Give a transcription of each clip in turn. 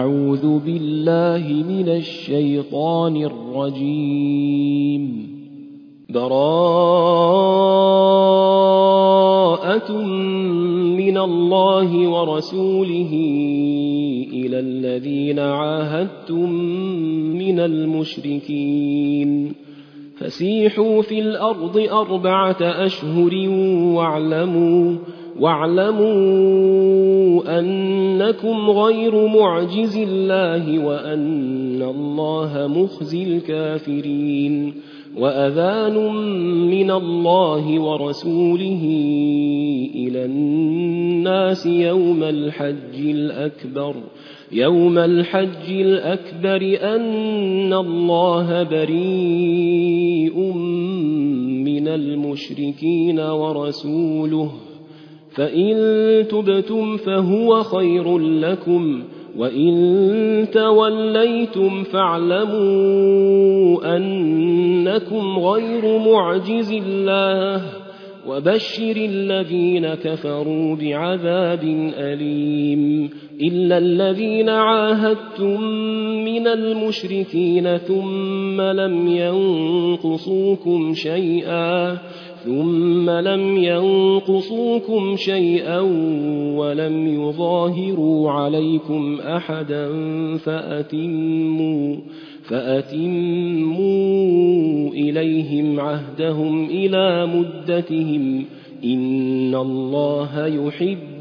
أعوذ بالله من الشيطان الرجيم. براءة من الله ورسوله إلى الذين عاهدتم من المشركين فسيحوا في الأرض 4 أشهر واعلموا أنكم غير معجز الله وأن الله مخزي الكافرين. وأذان من الله ورسوله إلى الناس يوم الحج الأكبر أن الله بريء من المشركين ورسوله فإن تبتم فهو خير لكم وإن توليتم فاعلموا أنكم غير معجز الله وبشر الذين كفروا بعذاب أليم. إلا الذين عاهدتم من المشركين ثم لم ينقصوكم شيئا ولم يظاهروا عليكم أحدا فأتموا إليهم عهدهم إلى مدتهم إن الله يحب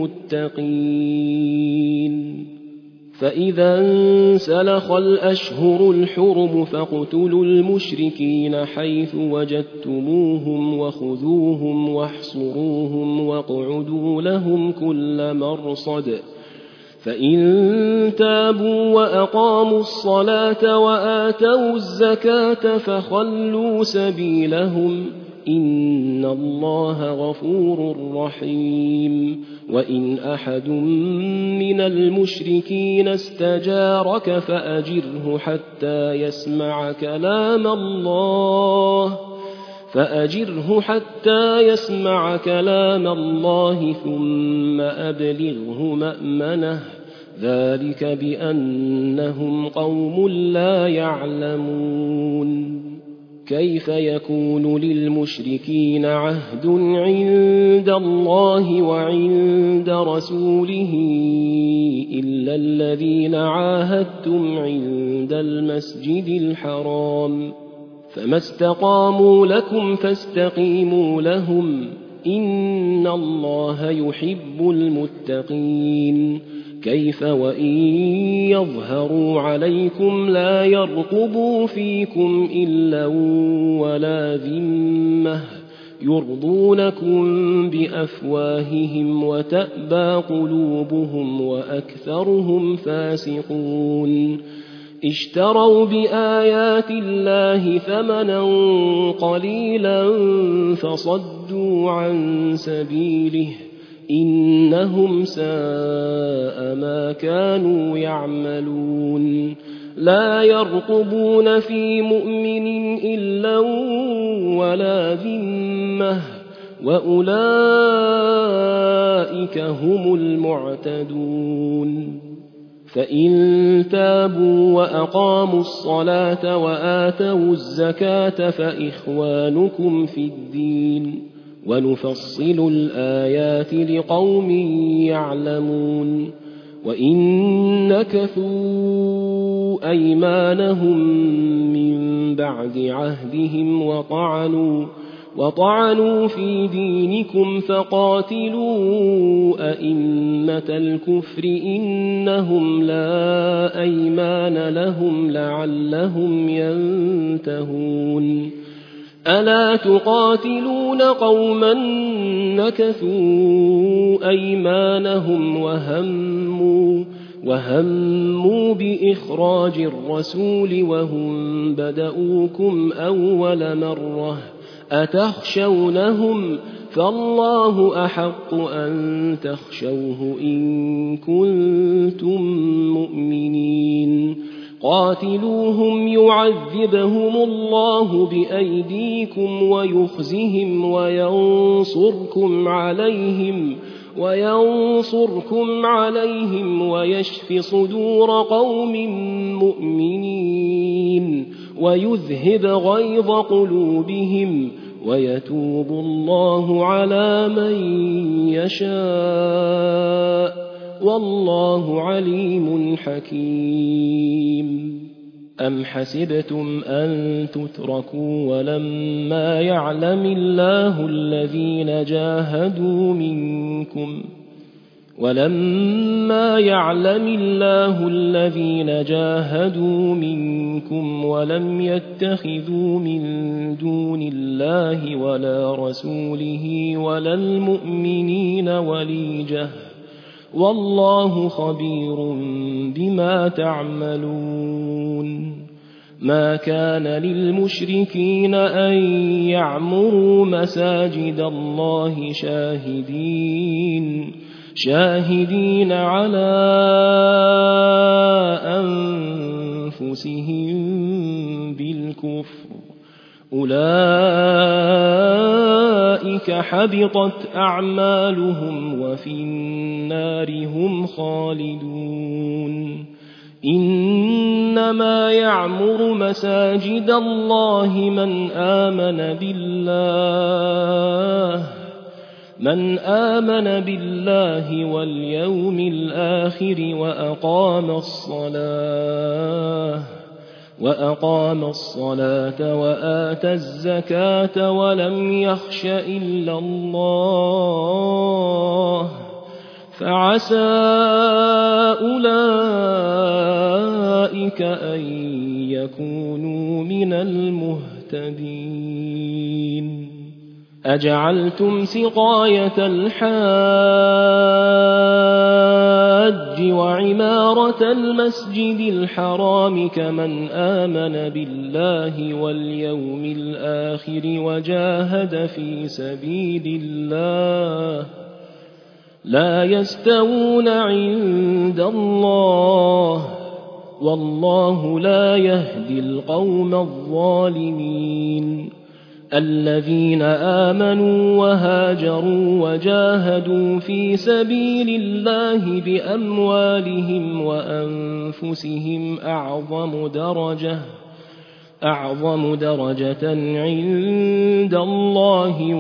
المتقين. فإذا انسلخ الأشهر الحرم فاقتلوا المشركين حيث وجدتموهم وخذوهم واحصروهم واقعدوا لهم كل مرصد فإن تابوا وأقاموا الصلاة وآتوا الزكاة فخلوا سبيلهم إن الله غفور رحيم. وإن أحد من المشركين استجارك فأجره حتى يسمع كلام الله ثم أبلغه مأمنه ذلك بأنهم قوم لا يعلمون. كيف يكون للمشركين عهد عند الله وعند رسوله إلا الذين عاهدتم عند المسجد الحرام فما استقاموا لكم فاستقيموا لهم إن الله يحب المتقين. كيف وإن يظهروا عليكم لا يرقبوا فيكم إلا ولا ذمة يرضونكم بأفواههم وتأبى قلوبهم وأكثرهم فاسقون. اشتروا بآيات الله ثمنا قليلا فصدوا عن سبيله إنهم ساء ما كانوا يعملون. لا يرقبون في مؤمن إلا ولا ذمة وأولئك هم المعتدون. فإن تابوا وأقاموا الصلاة وآتوا الزكاة فإخوانكم في الدين ونفصل الآيات لقوم يعلمون. وإن نكثوا أيمانهم من بعد عهدهم وطعنوا في دينكم فقاتلوا أئمة الكفر إنهم لا أيمان لهم لعلهم ينتهون. ألا تقاتلون قوما نكثوا أيمانهم وهموا بإخراج الرسول وهم بدؤوكم أول مرة أتخشونهم فالله أحق أن تخشوه إن كنتم مؤمنين. قاتلوهم يعذبهم الله بأيديكم ويخزهم وينصركم عليهم وينصركم عليهم ويشف صدور قوم مؤمنين ويذهب غيظ قلوبهم ويتوب الله على من يشاء والله عليم حكيم. أم حسبتم أن تتركوا ولما يعلم الله الذين جاهدوا منكم ولم يتخذوا من دون الله ولا رسوله ولا المؤمنين وليجة والله خبير بما تعملون. ما كان للمشركين أن يعمروا مساجد الله شاهدين على أنفسهم بالكفر أولئك حبطت أعمالهم وفي النار هم خالدون. إنما يعمر مساجد الله من آمن بالله واليوم الآخر وأقام الصلاة وآتى الزكاة ولم يخش إلا الله فعسى أولئك أن يكونوا من المهتدين. أجعلتم سقاية الحاج وعمارة المسجد الحرام كمن آمن بالله واليوم الآخر وجاهد في سبيل الله لا يستوون عند الله والله لا يهدي القوم الظالمين. الذين آمنوا وهاجروا وجاهدوا في سبيل الله بأموالهم وأنفسهم أعظم درجة عند الله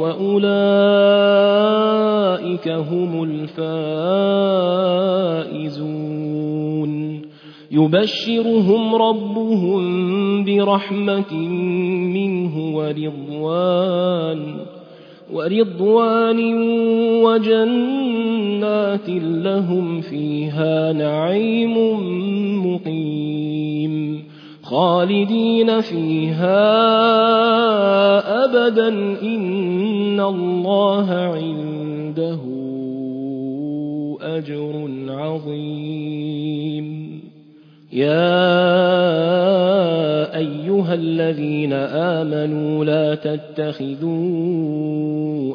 وأولئك هم الفائزون. يبشرهم ربهم برحمة منه ورضوان وجنات لهم فيها نعيم مقيم خالدين فيها أبدا إن الله عنده أجر عظيم. يا أيها الذين آمنوا لا تتخذوا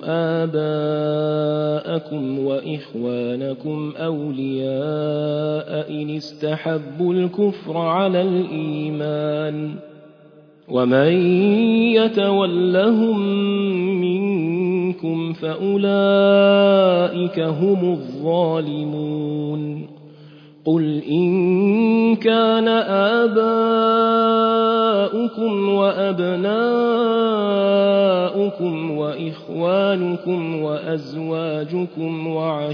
آباءكم وإخوانكم أولياء إن استحبوا الكفر على الإيمان ومن يتولهم منكم فأولئك هم الظالمون. قل إن كان آباؤكم وأبناؤكم وإخوانكم وأزواجكم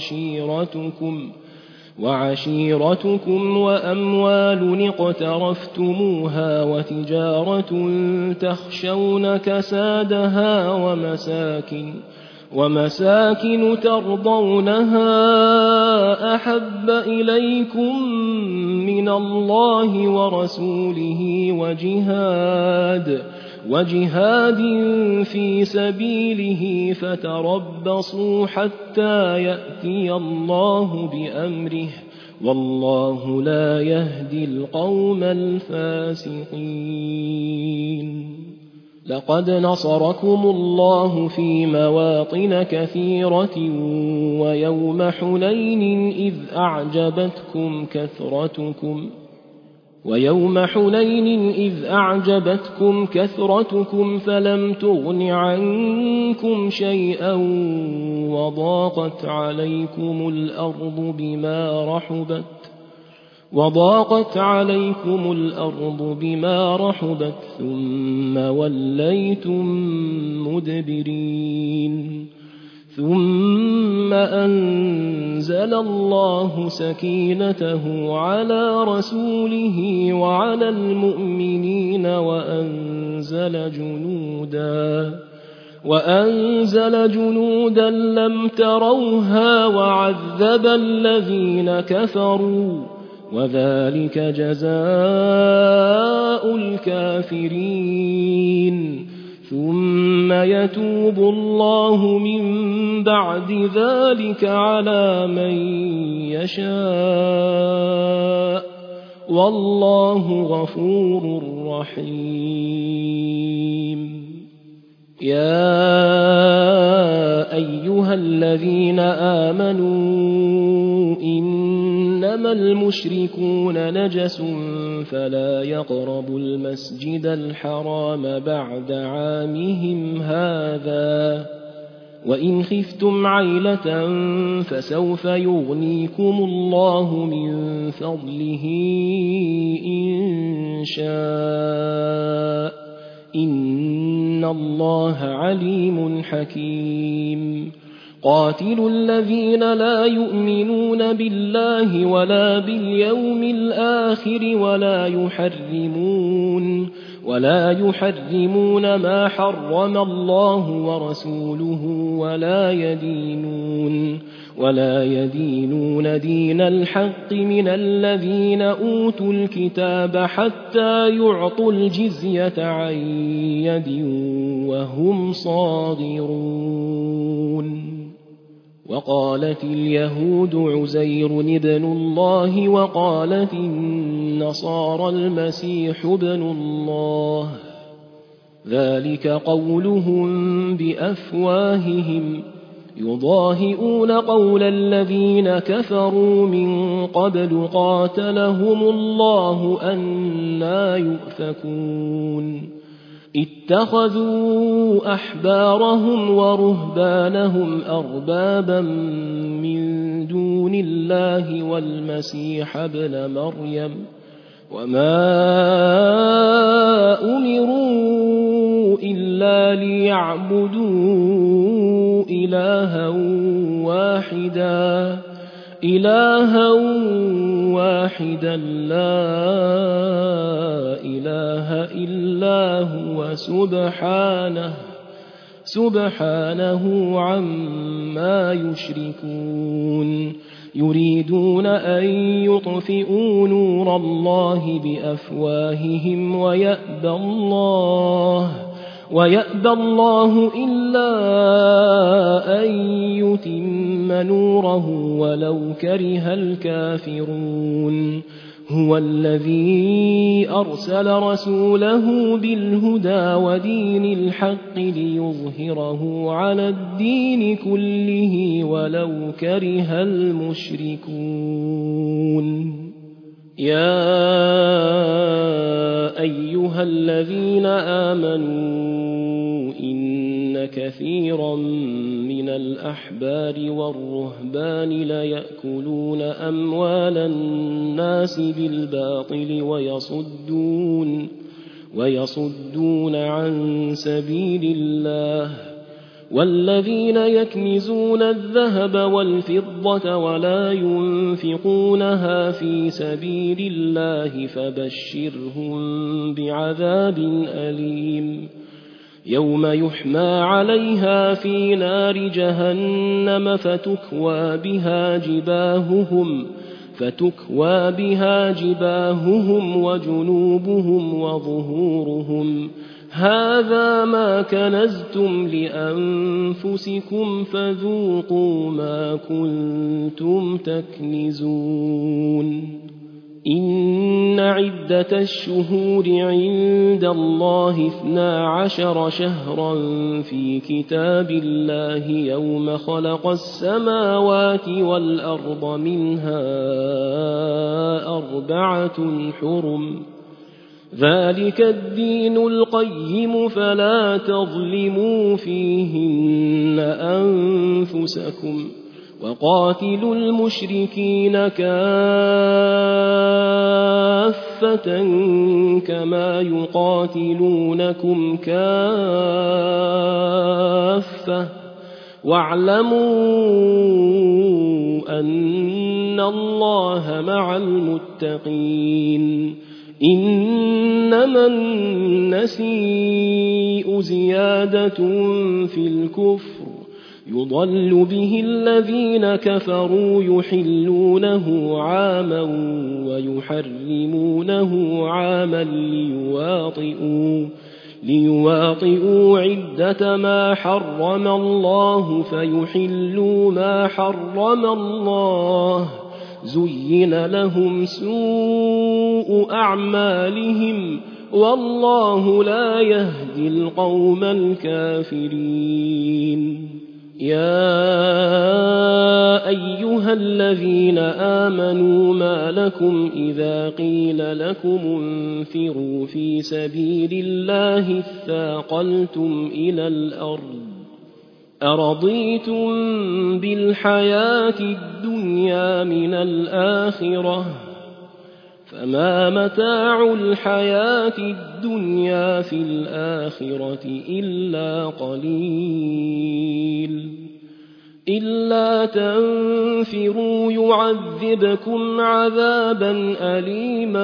وعشيرتكم وأموال اقترفتموها وتجارة تخشون كسادها ومساكن ترضونها أحب إليكم من الله ورسوله وجهاد في سبيله فتربصوا حتى يأتي الله بأمره والله لا يهدي القوم الفاسقين. لقد نصركم الله في مواطن كثيرة ويوم حنين ويوم حنين إذ أعجبتكم كثرتكم فلم تغن عنكم شيئا وضاقت عليكم الأرض بما رحبت ثم وليتم مدبرين ثم أنزل الله سكينته على رسوله وعلى المؤمنين وأنزل جنودا لم تروها وعذب الذين كفروا وذلك جزاء الكافرين ثم يتوب الله من بعد ذلك على من يشاء والله غفور رحيم يا أيها الذين آمنوا إنما المشركون نجس فلا يقربوا المسجد الحرام بعد عامهم هذا وإن خفتم عيلة فسوف يغنيكم الله من فضله إن شاء إن الله عليم حكيم قاتلوا الذين لا يؤمنون بالله ولا باليوم الآخر ولا يحرمون ما حرم الله ورسوله ولا يدينون دين الحق من الذين أوتوا الكتاب حتى يعطوا الجزية عن يد وهم صاغرون وقالت اليهود عزير ابن الله وقالت النصارى المسيح ابن الله ذلك قولهم بأفواههم يضاهئون قول الذين كفروا من قبل قاتلهم الله أنى يؤفكون اتخذوا أحبارهم ورهبانهم أربابا من دون الله والمسيح ابن مريم وما أمروا إلا ليعبدوا إلها واحدا لا إله إلا هو سبحانه عما يشركون يريدون أن يطفئوا نور الله بأفواههم ويأبى الله إلا أن يتم نوره ولو كره الكافرون هو الذي أرسل رسوله بالهدى ودين الحق ليظهره على الدين كله ولو كره المشركون يا أيها الذين آمنوا إن كثيرا من الأحبار والرهبان ليأكلون أموال الناس بالباطل ويصدون عن سبيل الله والذين يكنزون الذهب والفضة ولا ينفقونها في سبيل الله فبشرهم بعذاب أليم يوم يحمى عليها في نار جهنم فتكوى بها جباههم وجنوبهم وظهورهم هذا ما كنزتم لأنفسكم فذوقوا ما كنتم تكنزون إن عدة الشهور عند الله 12 شهرا في كتاب الله يوم خلق السماوات والأرض منها 4 حرم ذلك الدين القيم فلا تظلموا فيهن أنفسكم وقاتلوا المشركين كافة كما يقاتلونكم كافة واعلموا أن الله مع المتقين إنما النسيء زيادة في الكفر يضل به الذين كفروا يحلونه عاما ويحرمونه عاما ليواطئوا عدة ما حرم الله فيحلوا ما حرم الله زين لهم سوء أعمالهم والله لا يهدي القوم الكافرين يا أيها الذين آمنوا ما لكم إذا قيل لكم انفروا في سبيل الله اثاقلتم إلى الأرض أرضيتم بالحياة الدنيا من الآخرة فما متاع الحياة الدنيا في الآخرة إلا قليل إلا تنفروا يعذبكم عذابا أليما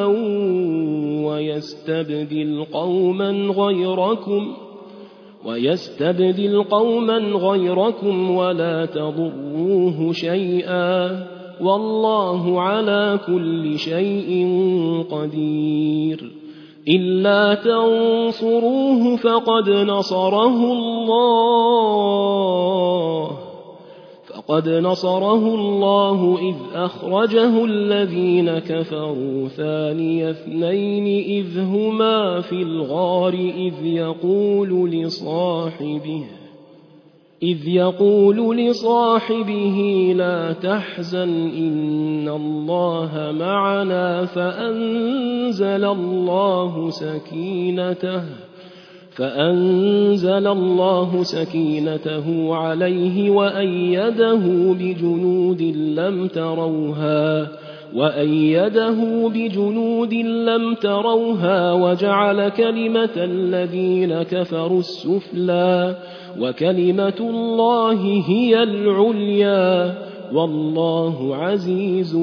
ويستبدل قوما غيركم ولا تضروه شيئا والله على كل شيء قدير إلا تنصروه فقد نصره الله إذ أخرجه الذين كفروا ثاني اثنين إذ هما في الغار إذ يقول لصاحبه لا تحزن إن الله معنا فأنزل الله سكينته عليه وأيده بجنود لم تروها وجعل كلمة الذين كفروا السفلى وكلمة الله هي العليا والله عزيز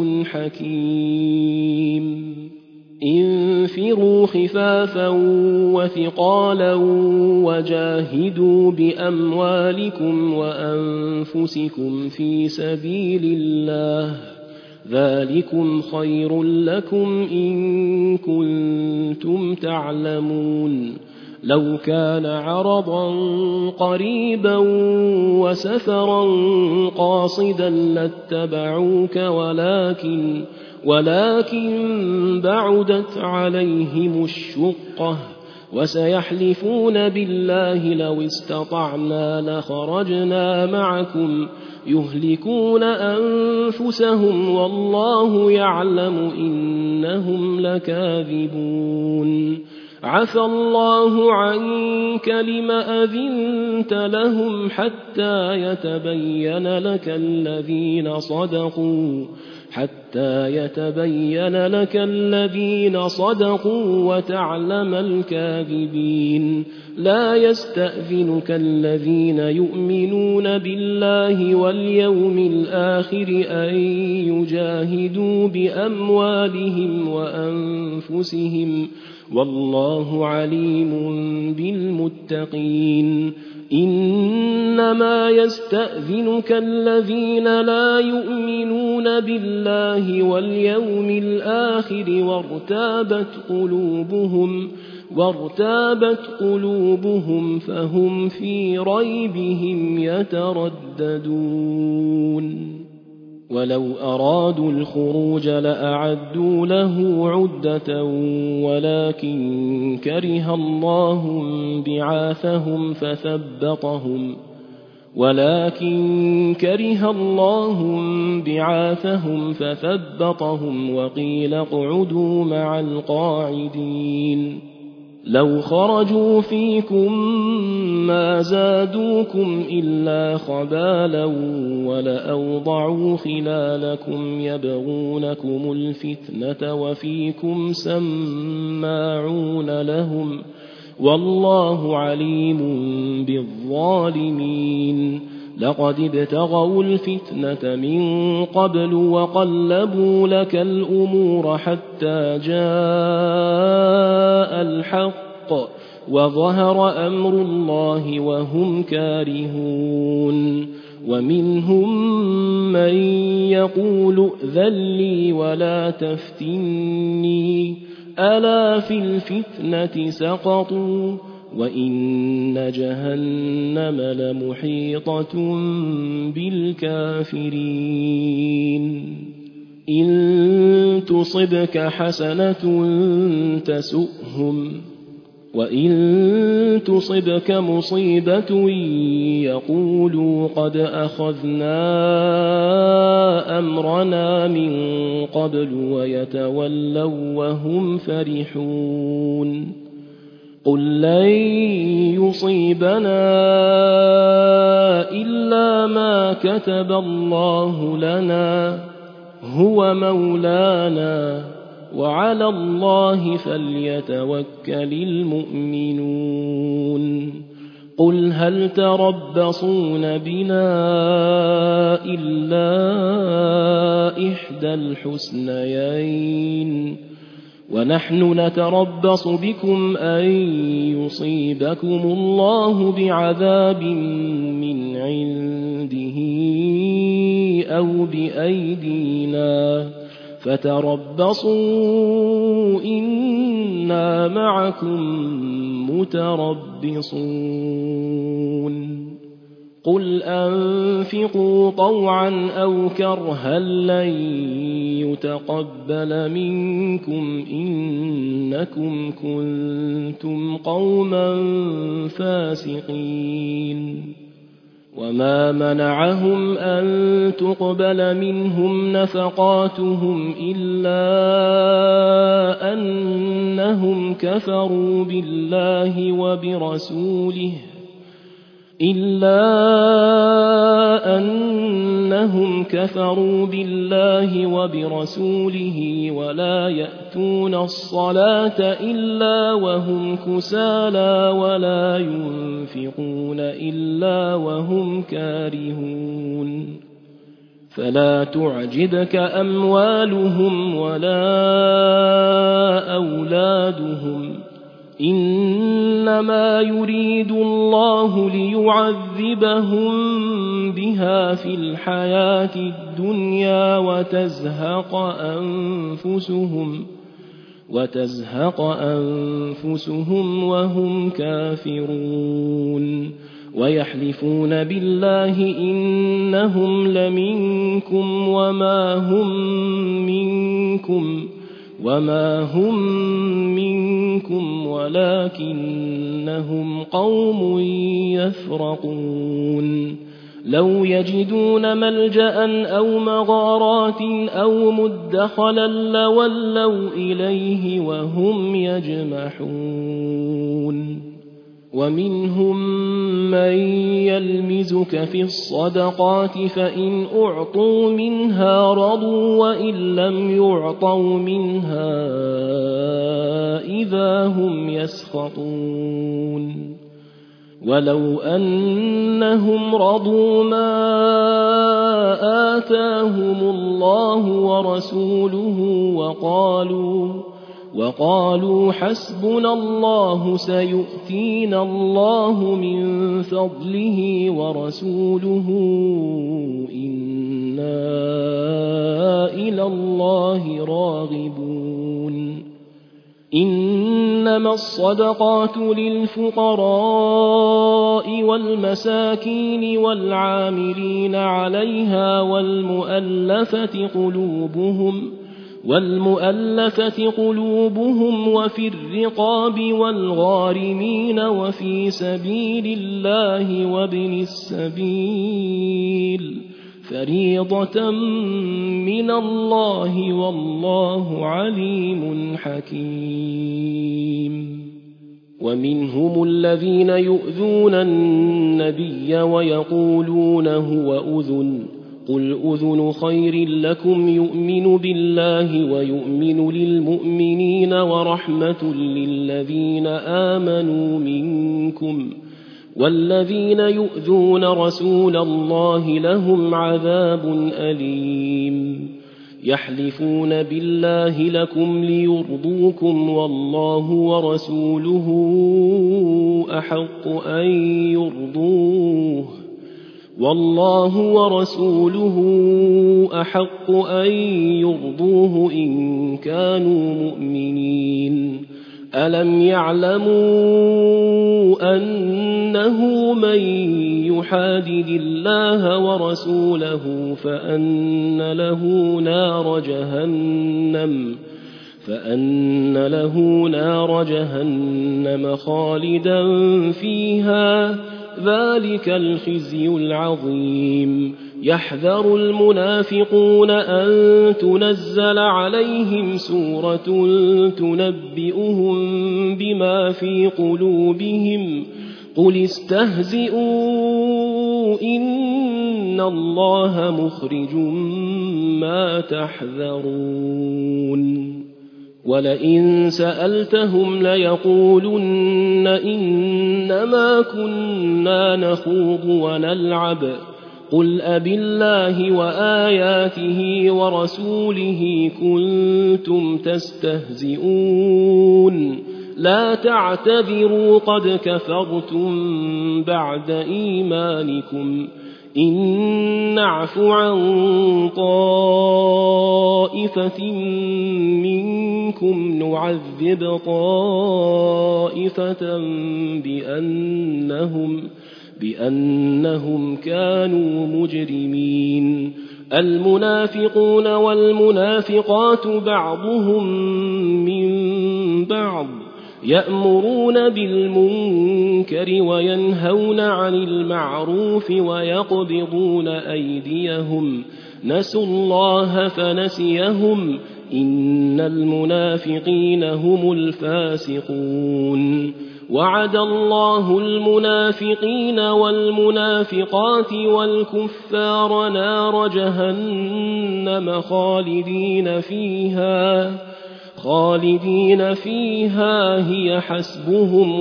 حكيم انفروا خفافا وثقالا وجاهدوا بأموالكم وأنفسكم في سبيل الله ذلكم خير لكم إن كنتم تعلمون لو كان عرضا قريبا وسفرا قاصدا لاتبعوك ولكن بعدت عليهم الشقة وسيحلفون بالله لو استطعنا لخرجنا معكم يهلكون أنفسهم والله يعلم إنهم لكاذبون عفى الله عنك لم أذنت لهم حتى يتبين لك الذين صدقوا وتعلم الكاذبين لا يستأذنك الذين يؤمنون بالله واليوم الآخر أن يجاهدوا بأموالهم وأنفسهم والله عليم بالمتقين إنما يستأذنك الذين لا يؤمنون بالله واليوم الآخر وارتابت قلوبهم فهم في ريبهم يترددون ولو أرادوا الخروج لأعدوا له عدة ولكن كره الله بعاثهم فثبطهم وقيل اقعدوا مع القاعدين لو خرجوا فيكم ما زادوكم إلا خبالا ولأوضعوا خلالكم يبغونكم الفتنة وفيكم سماعون لهم والله عليم بالظالمين لقد ابتغوا الفتنة من قبل وقلبوا لك الأمور حتى جاء الحق وظهر أمر الله وهم كارهون ومنهم من يقول ائذن لي ولا تفتني ألا في الفتنة سقطوا وإن جهنم لمحيطة بالكافرين إن تصبك حسنة تسؤهم وإن تصبك مصيبة يقولوا قد أخذنا أمرنا من قبل ويتولوا وهم فرحون قل لن يصيبنا إلا ما كتب الله لنا هو مولانا وعلى الله فليتوكل المؤمنون قل هل تربصون بنا إلا إحدى الحسنيين ونحن نتربص بكم أن يصيبكم الله بعذاب من عنده أو بأيدينا فتربصوا إنا معكم متربصون قل أنفقوا طوعا أو كرها لن يتقبل منكم إنكم كنتم قوما فاسقين وما منعهم أن تقبل منهم نفقاتهم إلا أنهم كفروا بالله وبرسوله ولا يأتون الصلاة إلا وهم كسالى ولا ينفقون إلا وهم كارهون فلا تعجبك أموالهم ولا أولادهم إنما يريد الله ليعذبهم بها في الحياة الدنيا وتزهق أنفسهم وهم كافرون ويحلفون بالله إنهم لمنكم وما هم منكم ولكنهم قوم يفرقون لو يجدون ملجأ أو مغارات أو مدخلا لولوا إليه وهم يجمحون ومنهم من يلمزك في الصدقات فإن أعطوا منها رضوا وإن لم يعطوا منها إذا هم يسخطون ولو أنهم رضوا ما آتاهم الله ورسوله وقالوا حسبنا الله سيؤتينا الله من فضله ورسوله إنا إلى الله راغبون إنما الصدقات للفقراء والمساكين والعاملين عليها والمؤلفة قلوبهم وفي الرقاب والغارمين وفي سبيل الله وابن السبيل فريضة من الله والله عليم حكيم. ومنهم الذين يؤذون النبي ويقولون هو أذن قل أذن خير لكم يؤمن بالله ويؤمن للمؤمنين ورحمة للذين آمنوا منكم والذين يؤذون رسول الله لهم عذاب أليم. يحلفون بالله لكم ليرضوكم والله ورسوله أحق أن يرضوه إن كانوا مؤمنين. ألم يعلموا أنه من يحادد الله ورسوله فأن له نار جهنم خالدا فيها ذلك الخزي العظيم. يحذر المنافقون أن تنزل عليهم سورة تنبئهم بما في قلوبهم قل استهزئوا إن الله مخرج ما تحذرون. ولئن سألتهم ليقولن إنما كنا نخوض ونلعب قل أبالله وآياته ورسوله كنتم تستهزئون لا تعتذروا قد كفرتم بعد إيمانكم إن نعف عن طائفة منكم نعذب طائفة بأنهم كانوا مجرمين. المنافقون والمنافقات بعضهم من بعض يأمرون بالمنكر وينهون عن المعروف ويقبضون أيديهم نسوا الله فنسيهم إن المنافقين هم الفاسقون. وعد الله المنافقين والمنافقات والكفار نار جهنم خالدين فيها هي حسبهم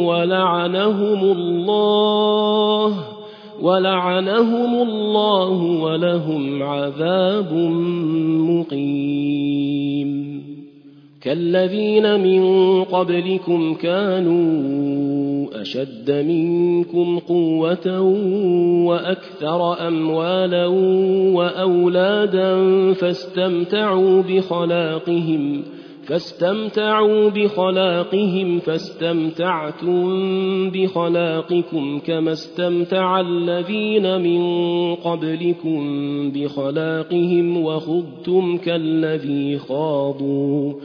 ولعنهم الله ولهم عذاب مقيم. كالذين من قبلكم كانوا أشد منكم قوة وأكثر أموالا وأولادا فاستمتعوا بخلاقهم فاستمتعتم بخلاقكم كما استمتع الذين من قبلكم بخلاقهم وخضتم كالذي خاضوا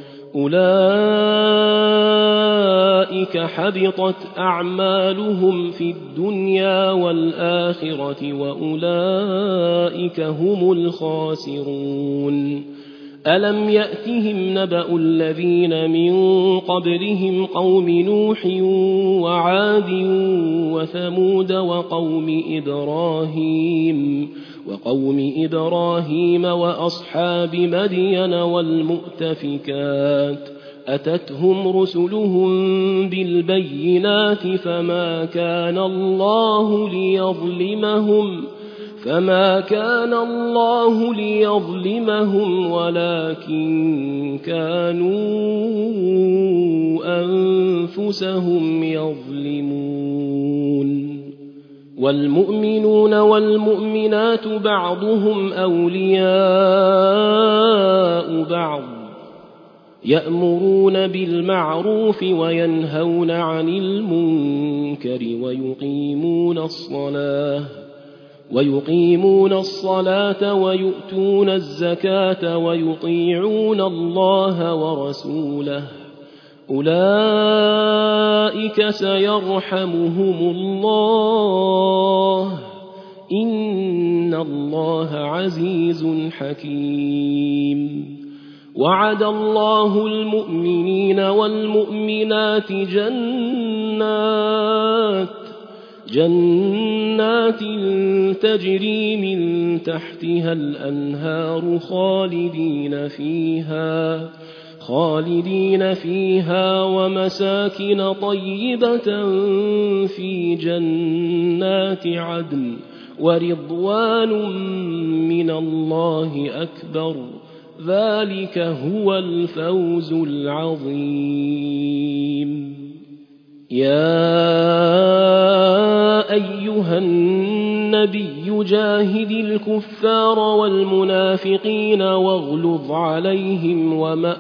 أولئك حبطت أعمالهم في الدنيا والآخرة وأولئك هم الخاسرون. ألم يأتهم نبأ الذين من قبلهم قوم نوح وعاد وثمود وقوم إبراهيم وأصحاب مدين والمؤتفكات أتتهم رسلهم بالبينات فما كان الله ليظلمهم ولكن كانوا أنفسهم يظلمون. والمؤمنون والمؤمنات بعضهم أولياء بعض يأمرون بالمعروف وينهون عن المنكر ويقيمون الصلاة ويؤتون الزكاة ويطيعون الله ورسوله أولئك سيرحمهم الله إن الله عزيز حكيم وعد الله المؤمنين والمؤمنات جنات تجري من تحتها الأنهار خالدين فيها ومساكن طيبة في جنات عدن ورضوان من الله أكبر ذلك هو الفوز العظيم يا أيها النبي جاهد الكفار والمنافقين واغلظ عليهم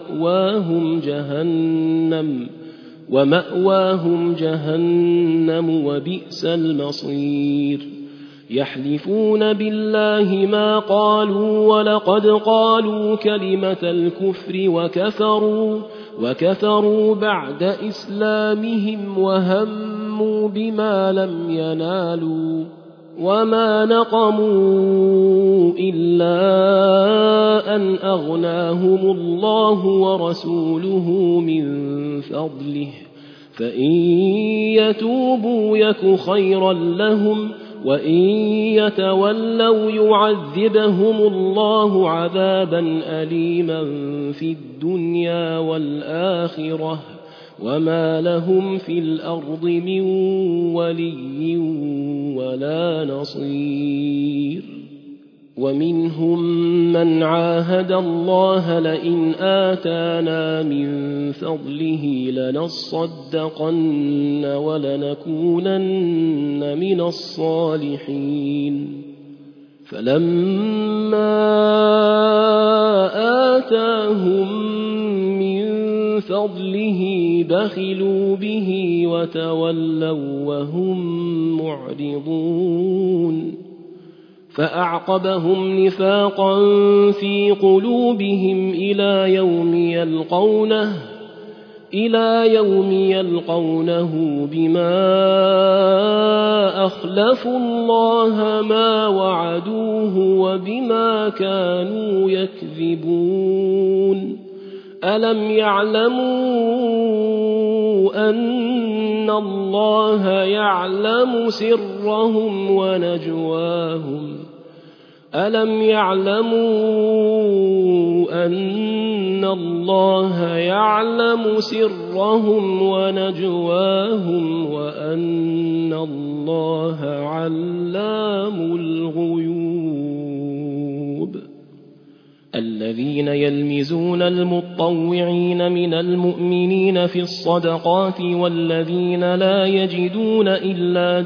ومأواهم جهنم وبئس المصير يحلفون بالله ما قالوا ولقد قالوا كلمة الكفر وكفروا بعد إسلامهم وهموا بما لم ينالوا وما نقموا إلا أن أغناهم الله ورسوله من فضله فإن يتوبوا يك خيرا لهم وإن يتولوا يعذبهم الله عذابا أليما في الدنيا والآخرة وما لهم في الأرض من ولي ولا نصير ومنهم من عاهد الله لئن آتانا من فضله لنصدقن ولنكونن من الصالحين فلما آتاهم من فضله بخلوا به وتولوا وهم معرضون فأعقبهم نفاقا في قلوبهم إلى يوم يلقونه بما أخلفوا الله ما وعدوه وبما كانوا يكذبون ألم يعلموا أن الله يعلم سرهم ونجواهم ألم يعلموا أن الله يعلم سرهم ونجواهم وأن الله علام الغيوب الذين يلمزون المطوعين من المؤمنين في الصدقات والذين لا يجدون إلا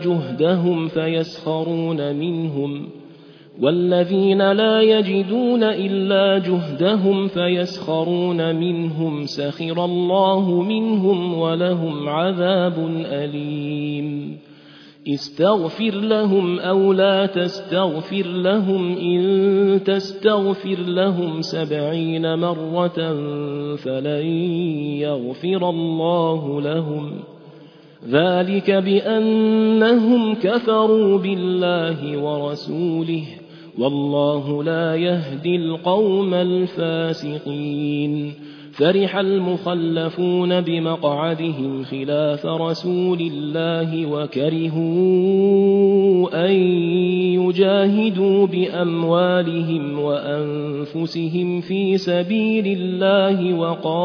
جهدهم فيسخرون منهم سخر الله منهم ولهم عذاب أليم استغفر لهم أو لا تستغفر لهم إن تستغفر لهم 70 مرة فلن يغفر الله لهم ذلك بأنهم كفروا بالله ورسوله والله لا يهدي القوم الفاسقين فرح المخلفون بمقعدهم خلاف رسول الله وكرهوا أن يجاهدوا بأموالهم وأنفسهم في سبيل الله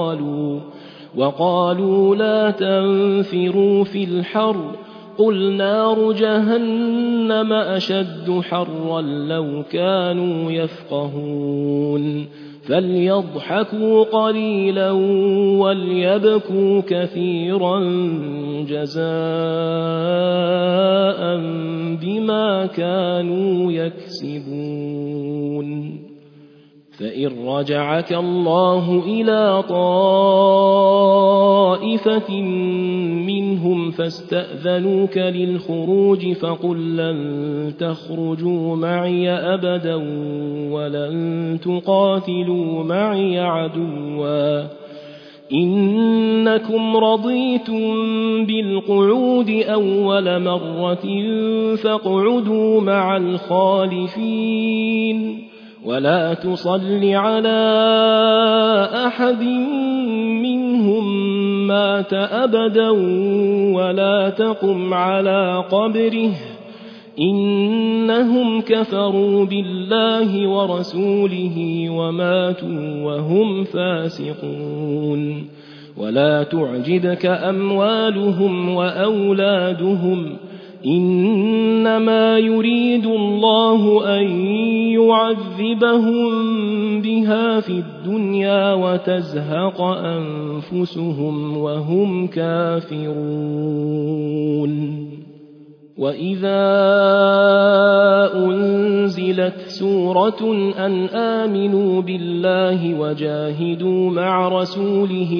وقالوا لا تنفروا في الحر قل نار جهنم أشد حرا لو كانوا يفقهون فليضحكوا قليلا وليبكوا كثيرا جزاء بما كانوا يكسبون فإن رجعك الله إلى طائفة منهم فاستأذنوك للخروج فقل لن تخرجوا معي أبدا ولن تقاتلوا معي عدوا إنكم رضيتم بالقعود أول مرة فاقعدوا مع الخالفين ولا تصل على أحد منهم مات أبدا ولا تقم على قبره إنهم كفروا بالله ورسوله وماتوا وهم فاسقون ولا تعجبك أموالهم وأولادهم إنما يريد الله أن يعذبهم بها في الدنيا وتزهق أنفسهم وهم كافرون وإذا أنزلت سورة أن آمنوا بالله وجاهدوا مع رسوله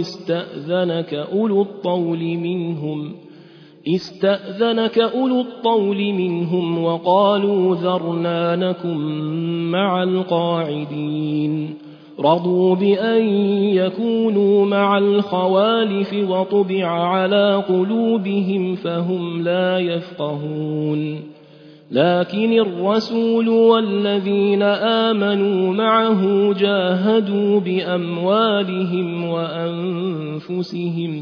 استأذنك أولو الطول منهم وقالوا ذرنا نكن مع القاعدين رضوا بأن يكونوا مع الخوالف وطبع على قلوبهم فهم لا يفقهون لكن الرسول والذين آمنوا معه جاهدوا بأموالهم وأنفسهم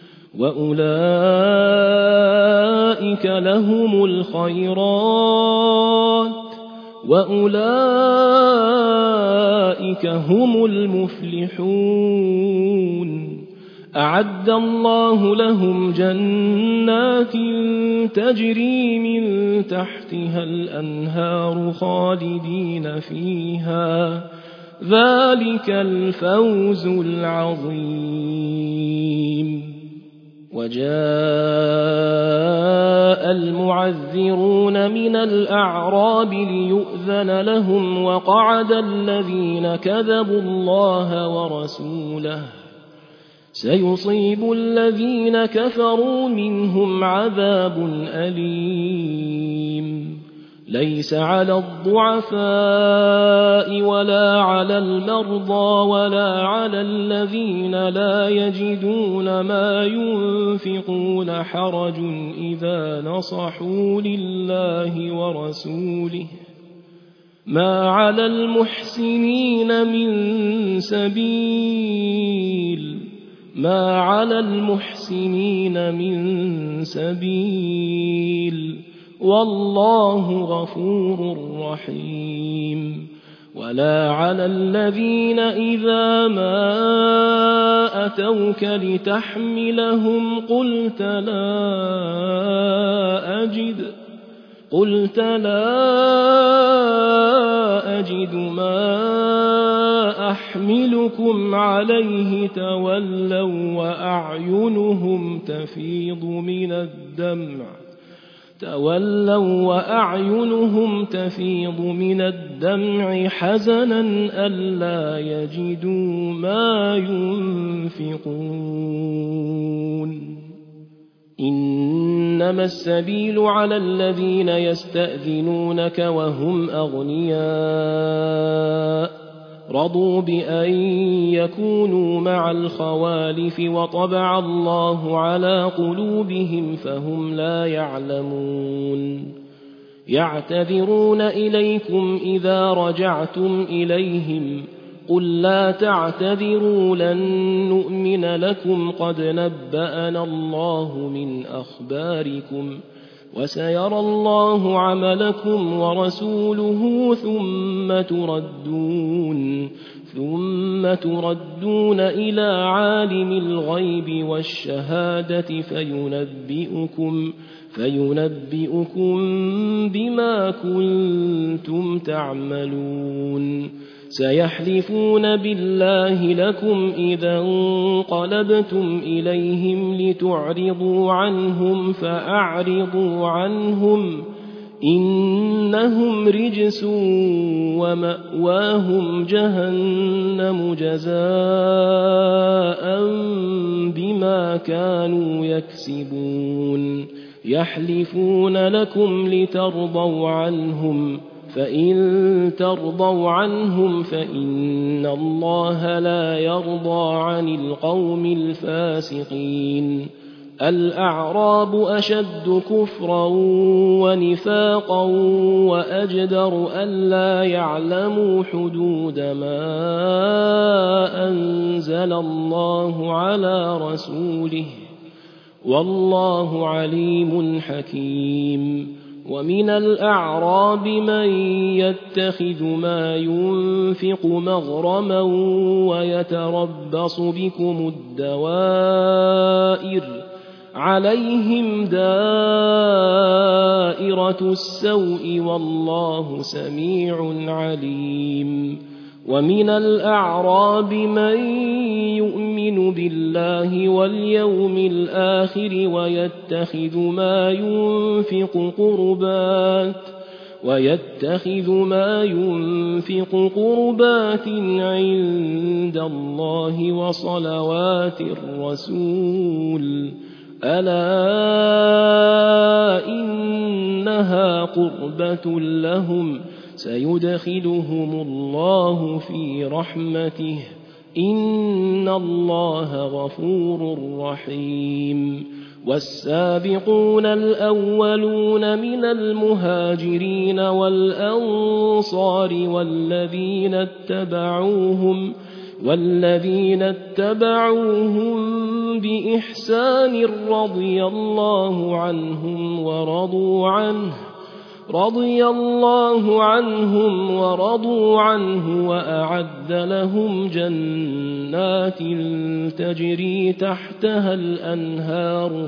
وأولئك لهم الخيرات وأولئك هم المفلحون أعد الله لهم جنات تجري من تحتها الأنهار خالدين فيها ذلك الفوز العظيم وجاء المعذرون من الأعراب ليؤذن لهم وقعد الذين كذبوا الله ورسوله سيصيب الذين كفروا منهم عذاب أليم ليس على الضعفاء ولا على المرضى ولا على الذين لا يجدون ما ينفقون حرج إذا نصحوا لله ورسوله ما على المحسنين من سبيل والله غفور رحيم ولا على الذين إذا ما أتوك لتحملهم قلت لا أجد ما أحملكم عليه تولوا وأعينهم تفيض من الدمع حزنا ألا يجدوا ما ينفقون إنما السبيل على الذين يستأذنونك وهم أغنياء رضوا بأن يكونوا مع الخوالف وطبع الله على قلوبهم فهم لا يعلمون يعتذرون إليكم إذا رجعتم إليهم قل لا تعتذروا لن نؤمن لكم قد نبأنا الله من أخباركم وسيرى الله عملكم ورسوله ثم تردون إلى عالم الغيب والشهادة فينبئكم بما كنتم تعملون سيحلفون بالله لكم إذا انقلبتم إليهم لتعرضوا عنهم فأعرضوا عنهم إنهم رجس ومأواهم جهنم جزاء بما كانوا يكسبون يحلفون لكم لترضوا عنهم فإن ترضوا عنهم فإن الله لا يرضى عن القوم الفاسقين الأعراب أشد كفرا ونفاقا وأجدر ألا يعلموا حدود ما أنزل الله على رسوله والله عليم حكيم ومن الأعراب من يتخذ ما ينفق مغرما ويتربص بكم الدوائر عليهم دائرة السوء والله سميع عليم ومن الأعراب من يؤمن بالله واليوم الآخر ويتخذ ما ينفق قربات عند الله وصلوات الرسول ألا إنها قربة لهم سيدخلهم الله في رحمته إن الله غفور رحيم والسابقون الأولون من المهاجرين والأنصار والذين اتبعوهم بإحسان رضي الله عنهم ورضوا عنه وأعد لهم جنات تجري تحتها الأنهار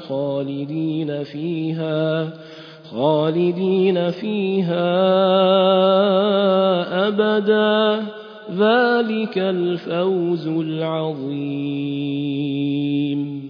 خالدين فيها أبدا ذلك الفوز العظيم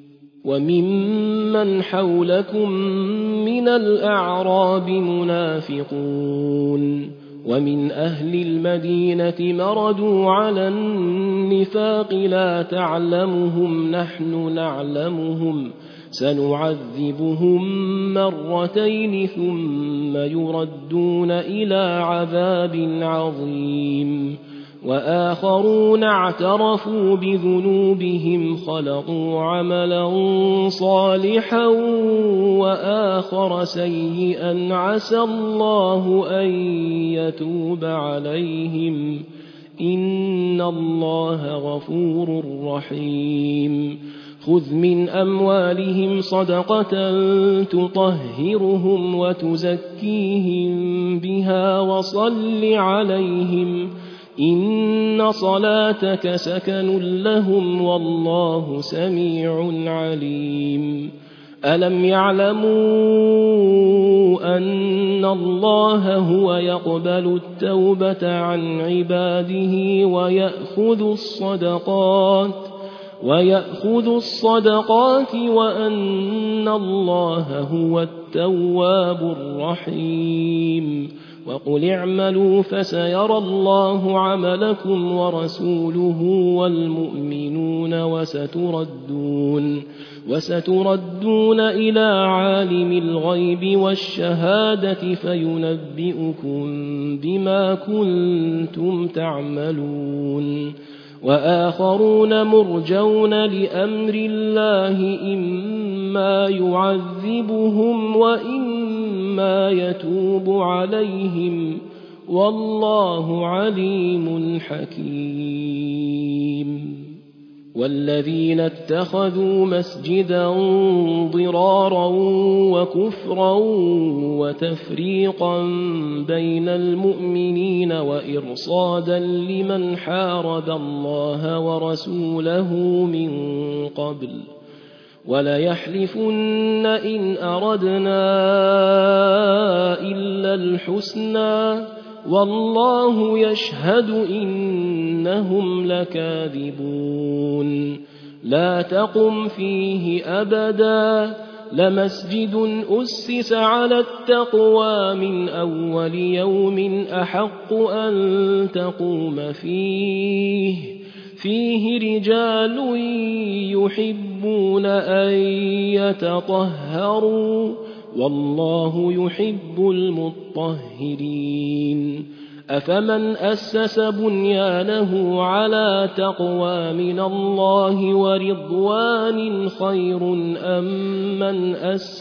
وممن حولكم من الأعراب منافقون ومن أهل المدينة مردوا على النفاق لا تعلمهم نحن نعلمهم سنعذبهم مرتين ثم يردون إلى عذاب عظيم وآخرون اعترفوا بذنوبهم خلقوا عملا صالحا وآخر سيئا عسى الله أن يتوب عليهم إن الله غفور رحيم خذ من أموالهم صدقة تطهرهم وتزكيهم بها وصل عليهم إن صلاتك سكن لهم والله سميع عليم ألم يعلموا أن الله هو يقبل التوبة عن عباده ويأخذ الصدقات وأن الله هو التواب الرحيم وقل اعملوا فسيرى الله عملكم ورسوله والمؤمنون وستردون إلى عالم الغيب والشهادة فينبئكم بما كنتم تعملون وآخرون مرجون لأمر الله إما يعذبهم وإما يتوب عليهم والله عليم حكيم والذين اتخذوا مسجدا ضرارا وكفرا وتفريقا بين المؤمنين وإرصادا لمن حارب الله ورسوله من قبل وليحلفن إن أردنا إلا الحسنى والله يشهد إنهم لكاذبون لا تقم فيه أبدا لمسجد أسس على التقوى من أول يوم أحق أن تقوم فيه رجال يحبون أن يتطهروا والله يحب المطهرين أفمن أسس بنيانه على تقوى من الله ورضوان خير أمن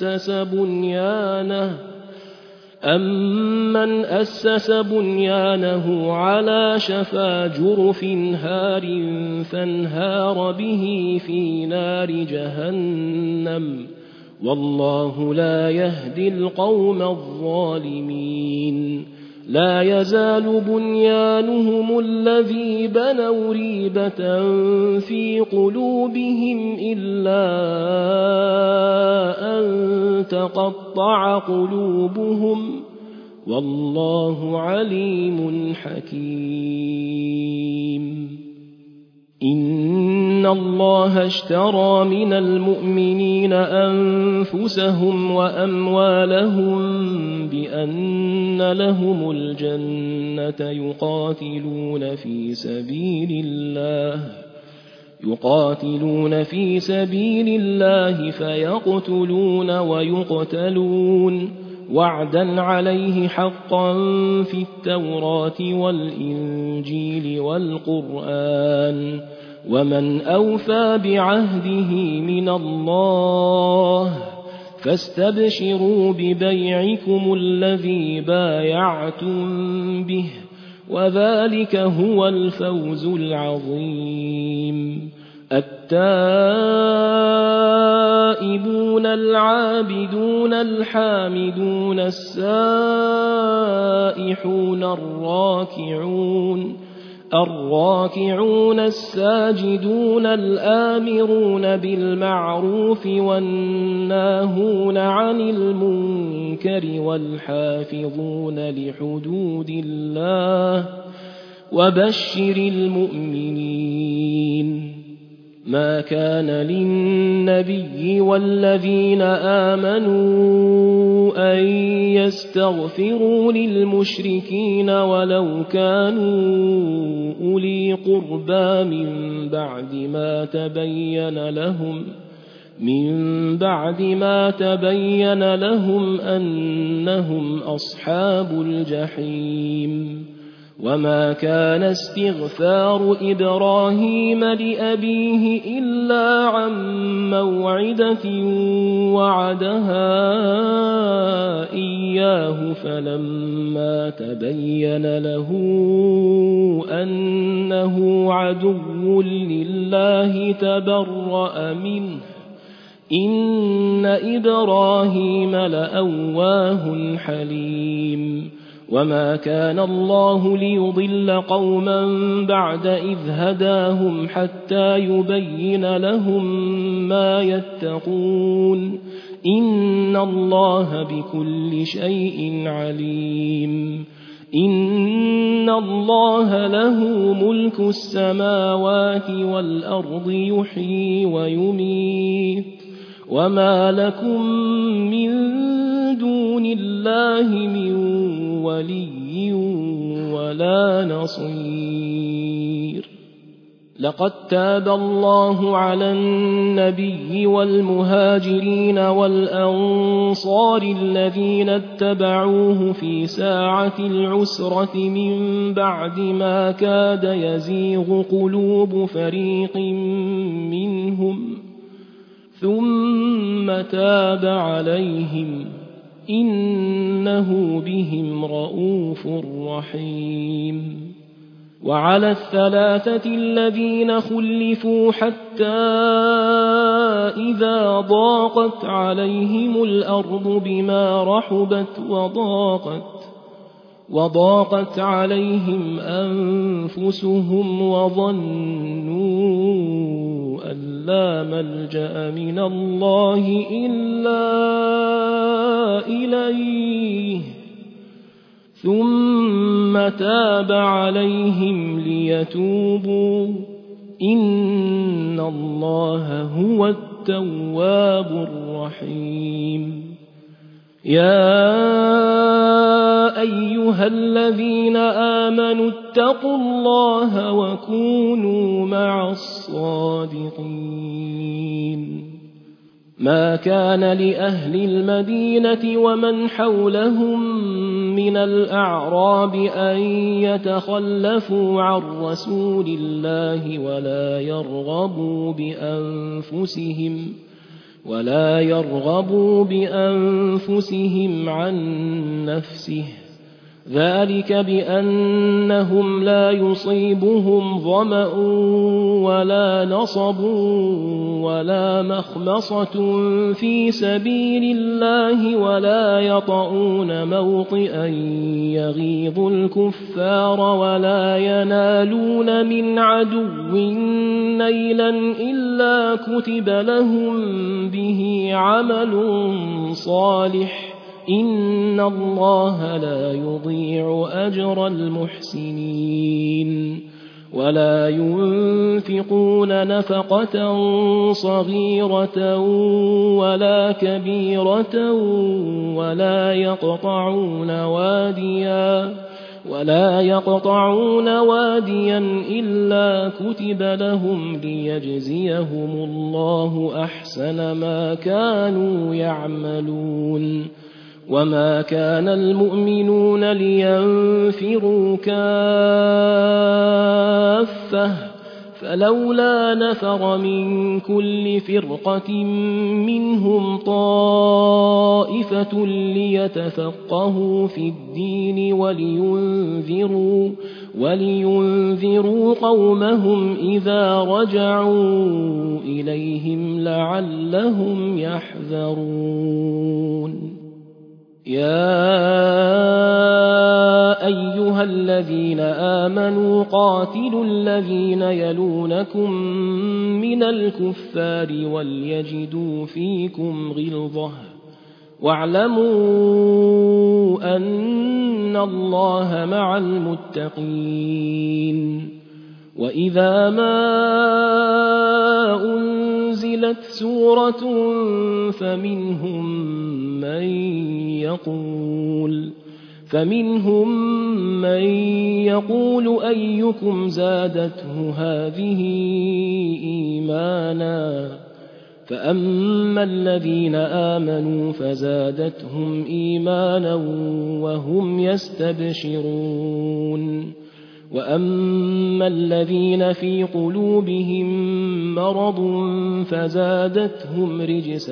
أسس بنيانه على شفا جرف هار فانهار به في نار جهنم والله لا يهدي القوم الظالمين لا يزال بنيانهم الذي بنوا ريبة في قلوبهم إلا أن تقطع قلوبهم والله عليم حكيم إن الله اشترى من المؤمنين أنفسهم وأموالهم بأن لهم الجنة يقاتلون في سبيل الله فيقتلون ويقتلون وعدا عليه حقا في التوراة والإنجيل والقرآن ومن أوفى بعهده من الله فاستبشروا ببيعكم الذي بايعتم به وذلك هو الفوز العظيم التائبون العابدون الحامدون السائحون الراكعون الساجدون الآمرون بالمعروف والناهون عن المنكر والحافظون لحدود الله وبشر المؤمنين ما كان للنبي والذين آمنوا أن يستغفروا للمشركين ولو كانوا أولي قربى من بعد ما تبين لهم أنهم أصحاب الجحيم وما كان استغفار إبراهيم لأبيه إلا عن موعدة وعدها إياه فلما تبين له أنه عدو لله تبرأ منه إن إبراهيم لأواه حليم وما كان الله ليضل قوما بعد إذ هداهم حتى يبين لهم ما يتقون إن الله بكل شيء عليم إن الله له ملك السماوات والأرض يحيي ويميت وما لكم من دون الله من ولي ولا نصير لقد تاب الله على النبي والمهاجرين والأنصار الذين اتبعوه في ساعة العسرة من بعد ما كاد يزيغ قلوب فريق منهم ثم تاب عليهم إنه بهم رءوف رحيم وعلى الثلاثة الذين خلفوا حتى إذا ضاقت عليهم الأرض بما رحبت وضاقت عليهم أنفسهم وظنوا أن لا ملجأ من الله إلا إليه ثم تاب عليهم ليتوبوا إن الله هو التواب الرحيم يا أيها الذين آمنوا اتقوا الله وكونوا مع الصادقين ما كان لأهل المدينة ومن حولهم من الأعراب أن يتخلفوا عن رسول الله ولا يرغبوا بأنفسهم عن نفسه ذلك بأنهم لا يصيبهم ظمأ ولا نصب ولا مخمصة في سبيل الله ولا يطؤون موطئا يغيظ الكفار ولا ينالون من عدو نيلا إلا كتب لهم به عمل صالح إن الله لا يضيع أجر المحسنين ولا ينفقون نفقة صغيرة ولا كبيرة ولا يقطعون واديا إلا كتب لهم ليجزيهم الله أحسن ما كانوا يعملون وما كان المؤمنون لينفروا كافة فلولا نفر من كل فرقة منهم طائفة ليتفقهوا في الدين ولينذروا قومهم إذا رجعوا إليهم لعلهم يحذرون يا أيها الذين آمنوا قاتلوا الذين يلونكم من الكفار وليجدوا فيكم غلظة واعلموا أن الله مع المتقين وإذا ما أنزلت سورة فمنهم من يقول أيكم زادته هذه إيمانا فأما الذين آمنوا فزادتهم إيمانا وهم يستبشرون وأما الذين في قلوبهم مرض فزادتهم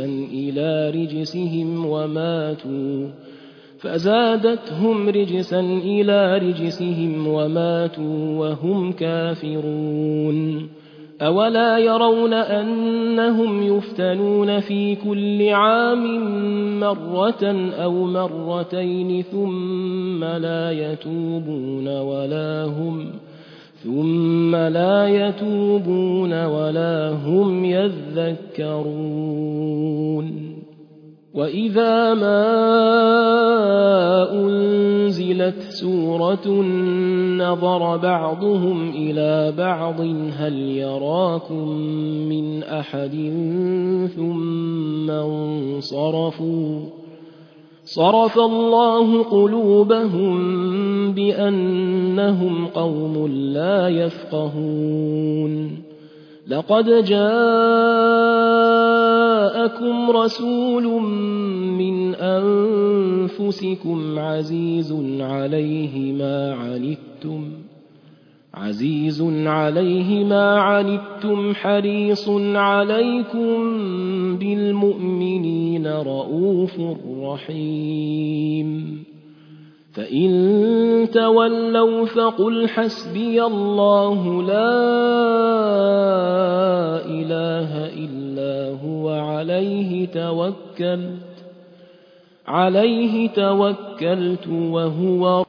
رجسا إلى رجسهم وماتوا وهم كافرون أولا يرون أنهم يفتنون في كل عام مرة أو مرتين ثم لا يتوبون ولا هم يذكرون وإذا ما أنزلت سورة نظر بعضهم إلى بعض هل يراكم من أحد ثم انصرفوا صرف الله قلوبهم بأنهم قوم لا يفقهون لقد جاءكم رسول من أنفسكم عزيز عليه ما عنتم حريص عليكم بالمؤمنين رءوف رحيم فإن تولوا فقل حسبي الله لا إله إلا هو عليه توكلت وهو